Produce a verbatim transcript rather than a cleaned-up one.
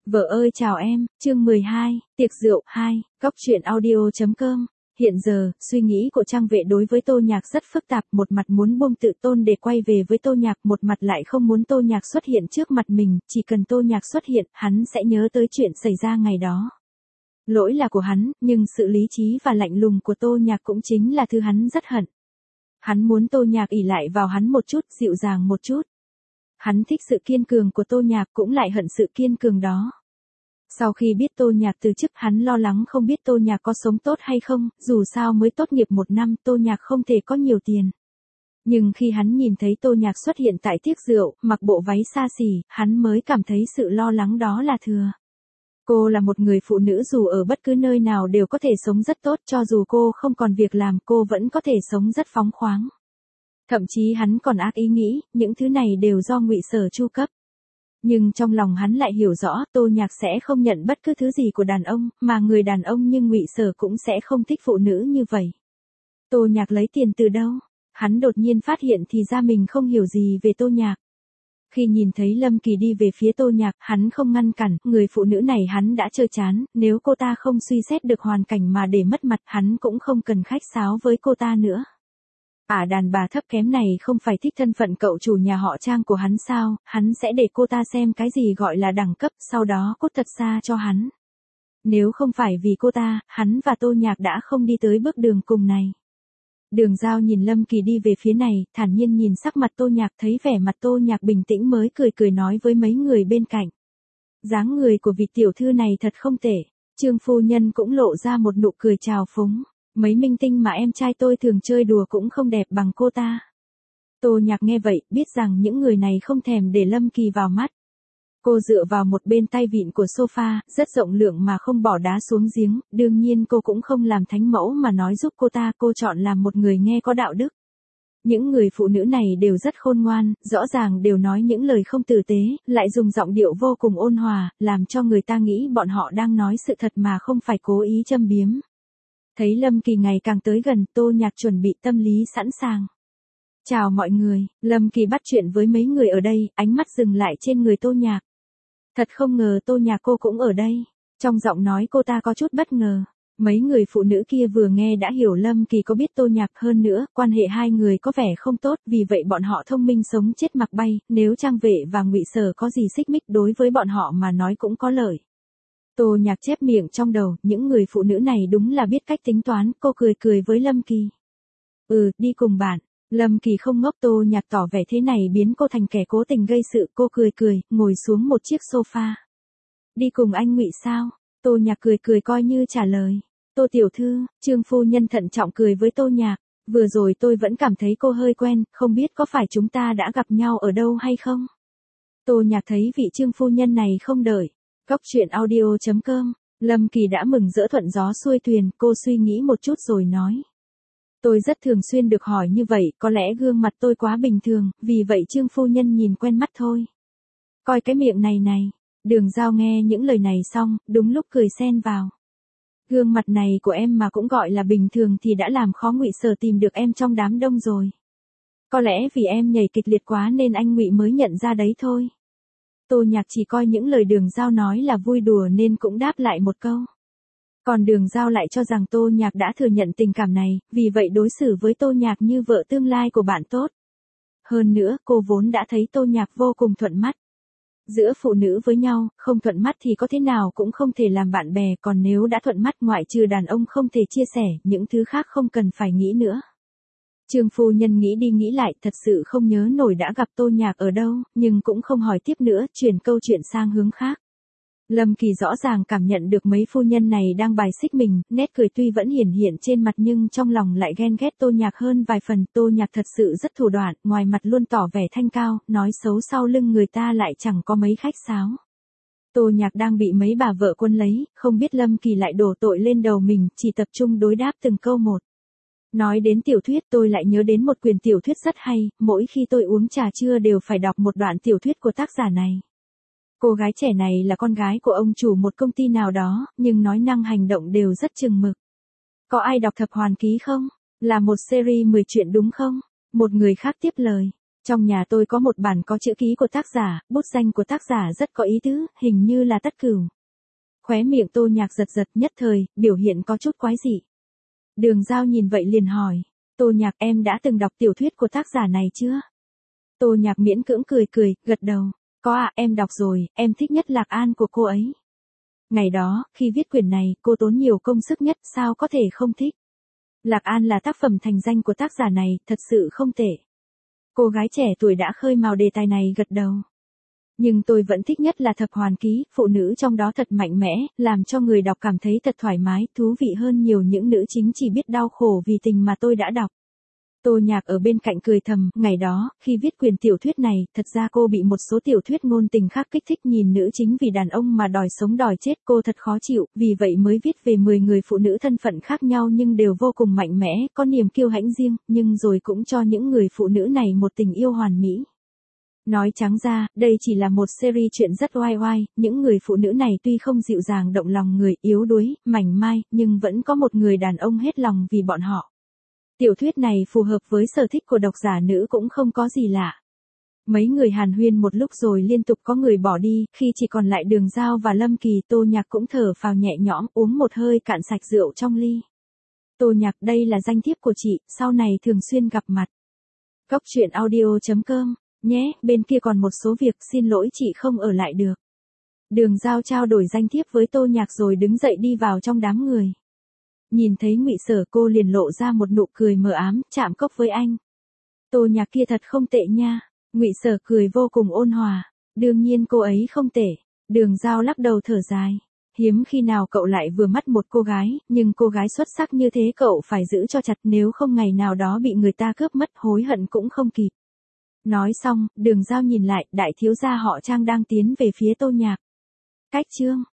Vợ ơi chào em, chương mười hai, tiệc rượu hai, góc truyện audio.com. Hiện giờ, suy nghĩ của Trang Vệ đối với Tô Nhạc rất phức tạp, một mặt muốn buông tự tôn để quay về với Tô Nhạc, một mặt lại không muốn Tô Nhạc xuất hiện trước mặt mình, chỉ cần Tô Nhạc xuất hiện, hắn sẽ nhớ tới chuyện xảy ra ngày đó. Lỗi là của hắn, nhưng sự lý trí và lạnh lùng của Tô Nhạc cũng chính là thứ hắn rất hận. Hắn muốn Tô Nhạc ỷ lại vào hắn một chút, dịu dàng một chút. Hắn thích sự kiên cường của Tô Nhạc cũng lại hận sự kiên cường đó. Sau khi biết Tô Nhạc từ chức, hắn lo lắng không biết Tô Nhạc có sống tốt hay không, dù sao mới tốt nghiệp một năm, Tô Nhạc không thể có nhiều tiền. Nhưng khi hắn nhìn thấy Tô Nhạc xuất hiện tại tiệc rượu, mặc bộ váy xa xỉ, hắn mới cảm thấy sự lo lắng đó là thừa. Cô là một người phụ nữ dù ở bất cứ nơi nào đều có thể sống rất tốt, cho dù cô không còn việc làm cô vẫn có thể sống rất phóng khoáng. Thậm chí hắn còn ác ý nghĩ, những thứ này đều do Ngụy Sở chu cấp. Nhưng trong lòng hắn lại hiểu rõ, Tô Nhạc sẽ không nhận bất cứ thứ gì của đàn ông, mà người đàn ông như Ngụy Sở cũng sẽ không thích phụ nữ như vậy. Tô Nhạc lấy tiền từ đâu? Hắn đột nhiên phát hiện thì ra mình không hiểu gì về Tô Nhạc. Khi nhìn thấy Lâm Kỳ đi về phía Tô Nhạc, hắn không ngăn cản, người phụ nữ này hắn đã chơi chán, nếu cô ta không suy xét được hoàn cảnh mà để mất mặt, hắn cũng không cần khách sáo với cô ta nữa. À, đàn bà thấp kém này không phải thích thân phận cậu chủ nhà họ Trang của hắn sao, hắn sẽ để cô ta xem cái gì gọi là đẳng cấp, sau đó cút thật xa cho hắn. Nếu không phải vì cô ta, hắn và Tô Nhạc đã không đi tới bước đường cùng này. Đường Giao nhìn Lâm Kỳ đi về phía này, thản nhiên nhìn sắc mặt Tô Nhạc, thấy vẻ mặt Tô Nhạc bình tĩnh mới cười cười nói với mấy người bên cạnh. Dáng người của vị tiểu thư này thật không tệ. Trương phu nhân cũng lộ ra một nụ cười chào phúng. Mấy minh tinh mà em trai tôi thường chơi đùa cũng không đẹp bằng cô ta. Tô Nhạc nghe vậy, biết rằng những người này không thèm để Lâm Kỳ vào mắt. Cô dựa vào một bên tay vịn của sofa, rất rộng lượng mà không bỏ đá xuống giếng, đương nhiên cô cũng không làm thánh mẫu mà nói giúp cô ta, cô chọn làm một người nghe có đạo đức. Những người phụ nữ này đều rất khôn ngoan, rõ ràng đều nói những lời không tử tế, lại dùng giọng điệu vô cùng ôn hòa, làm cho người ta nghĩ bọn họ đang nói sự thật mà không phải cố ý châm biếm. Thấy Lâm Kỳ ngày càng tới gần, Tô Nhạc chuẩn bị tâm lý sẵn sàng. Chào mọi người, Lâm Kỳ bắt chuyện với mấy người ở đây, ánh mắt dừng lại trên người Tô Nhạc. Thật không ngờ Tô Nhạc cô cũng ở đây. Trong giọng nói cô ta có chút bất ngờ. Mấy người phụ nữ kia vừa nghe đã hiểu Lâm Kỳ có biết Tô Nhạc, hơn nữa, quan hệ hai người có vẻ không tốt, vì vậy bọn họ thông minh sống chết mặc bay, nếu Trang Vệ và Ngụy Sở có gì xích mích đối với bọn họ mà nói cũng có lợi. Tô Nhạc chép miệng trong đầu, những người phụ nữ này đúng là biết cách tính toán, cô cười cười với Lâm Kỳ. Ừ, đi cùng bạn. Lâm Kỳ không ngốc, Tô Nhạc tỏ vẻ thế này biến cô thành kẻ cố tình gây sự, cô cười cười, ngồi xuống một chiếc sofa. Đi cùng anh Ngụy sao? Tô Nhạc cười cười coi như trả lời. Tô tiểu thư, Trương phu nhân thận trọng cười với Tô Nhạc. Vừa rồi tôi vẫn cảm thấy cô hơi quen, không biết có phải chúng ta đã gặp nhau ở đâu hay không? Tô Nhạc thấy vị Trương phu nhân này không đợi. Góc truyện audio.com, Lâm Kỳ đã mừng rỡ thuận gió xuôi thuyền, cô suy nghĩ một chút rồi nói. Tôi rất thường xuyên được hỏi như vậy, có lẽ gương mặt tôi quá bình thường, vì vậy Trương phu nhân nhìn quen mắt thôi. Coi cái miệng này này, Đường Giao nghe những lời này xong, đúng lúc cười xen vào. Gương mặt này của em mà cũng gọi là bình thường thì đã làm khó Ngụy Sở tìm được em trong đám đông rồi. Có lẽ vì em nhảy kịch liệt quá nên anh Ngụy mới nhận ra đấy thôi. Tô Nhạc chỉ coi những lời Đường Giao nói là vui đùa nên cũng đáp lại một câu. Còn Đường Giao lại cho rằng Tô Nhạc đã thừa nhận tình cảm này, vì vậy đối xử với Tô Nhạc như vợ tương lai của bạn tốt. Hơn nữa, cô vốn đã thấy Tô Nhạc vô cùng thuận mắt. Giữa phụ nữ với nhau, không thuận mắt thì có thế nào cũng không thể làm bạn bè, còn nếu đã thuận mắt ngoại trừ đàn ông không thể chia sẻ, những thứ khác không cần phải nghĩ nữa. Trương phu nhân nghĩ đi nghĩ lại, thật sự không nhớ nổi đã gặp Tô Nhạc ở đâu, nhưng cũng không hỏi tiếp nữa, chuyển câu chuyện sang hướng khác. Lâm Kỳ rõ ràng cảm nhận được mấy phu nhân này đang bài xích mình, nét cười tuy vẫn hiển hiện trên mặt nhưng trong lòng lại ghen ghét Tô Nhạc hơn vài phần. Tô Nhạc thật sự rất thủ đoạn, ngoài mặt luôn tỏ vẻ thanh cao, nói xấu sau lưng người ta lại chẳng có mấy khách sáo. Tô Nhạc đang bị mấy bà vợ quân lấy, không biết Lâm Kỳ lại đổ tội lên đầu mình, chỉ tập trung đối đáp từng câu một. Nói đến tiểu thuyết tôi lại nhớ đến một quyển tiểu thuyết rất hay, mỗi khi tôi uống trà trưa đều phải đọc một đoạn tiểu thuyết của tác giả này. Cô gái trẻ này là con gái của ông chủ một công ty nào đó, nhưng nói năng hành động đều rất chừng mực. Có ai đọc Thập Hoàn Ký không? Là một series mười chuyện đúng không? Một người khác tiếp lời. Trong nhà tôi có một bản có chữ ký của tác giả, bút danh của tác giả rất có ý tứ, hình như là Tất Cửu. Khóe miệng Tô Nhạc giật giật, nhất thời, biểu hiện có chút quái dị. Đường Giao nhìn vậy liền hỏi, Tô Nhạc, em đã từng đọc tiểu thuyết của tác giả này chưa? Tô Nhạc miễn cưỡng cười cười, gật đầu, có ạ, em đọc rồi, em thích nhất Lạc An của cô ấy. Ngày đó, khi viết quyển này, cô tốn nhiều công sức nhất, sao có thể không thích. Lạc An là tác phẩm thành danh của tác giả này, thật sự không tệ. Cô gái trẻ tuổi đã khơi mào đề tài này gật đầu. Nhưng tôi vẫn thích nhất là Thập Hoàn Ký, phụ nữ trong đó thật mạnh mẽ, làm cho người đọc cảm thấy thật thoải mái, thú vị hơn nhiều những nữ chính chỉ biết đau khổ vì tình mà tôi đã đọc. Tô Nhạc ở bên cạnh cười thầm, ngày đó, khi viết quyển tiểu thuyết này, thật ra cô bị một số tiểu thuyết ngôn tình khác kích thích, nhìn nữ chính vì đàn ông mà đòi sống đòi chết, cô thật khó chịu, vì vậy mới viết về mười người phụ nữ thân phận khác nhau nhưng đều vô cùng mạnh mẽ, có niềm kiêu hãnh riêng, nhưng rồi cũng cho những người phụ nữ này một tình yêu hoàn mỹ. Nói trắng ra, đây chỉ là một series chuyện rất oai oai, những người phụ nữ này tuy không dịu dàng động lòng người, yếu đuối, mảnh mai, nhưng vẫn có một người đàn ông hết lòng vì bọn họ. Tiểu thuyết này phù hợp với sở thích của độc giả nữ cũng không có gì lạ. Mấy người hàn huyên một lúc rồi liên tục có người bỏ đi, khi chỉ còn lại Đường Giao và Lâm Kỳ, Tô Nhạc cũng thở phào nhẹ nhõm, uống một hơi cạn sạch rượu trong ly. Tô Nhạc, đây là danh thiếp của chị, sau này thường xuyên gặp mặt. Cóc truyện audio chấm com, nhé, bên kia còn một số việc, xin lỗi chị không ở lại được. Đường Giao trao đổi danh thiếp với Tô Nhạc rồi đứng dậy đi vào trong đám người. Nhìn thấy Ngụy Sở, cô liền lộ ra một nụ cười mờ ám, chạm cốc với anh. Tô Nhạc kia thật không tệ nha. Ngụy Sở cười vô cùng ôn hòa. Đương nhiên cô ấy không tệ. Đường Giao lắc đầu thở dài. Hiếm khi nào cậu lại vừa mắt một cô gái, nhưng cô gái xuất sắc như thế cậu phải giữ cho chặt, nếu không ngày nào đó bị người ta cướp mất, hối hận cũng không kịp. Nói xong, Đường Giao nhìn lại, đại thiếu gia họ Trang đang tiến về phía Tô Nhạc. Cách chương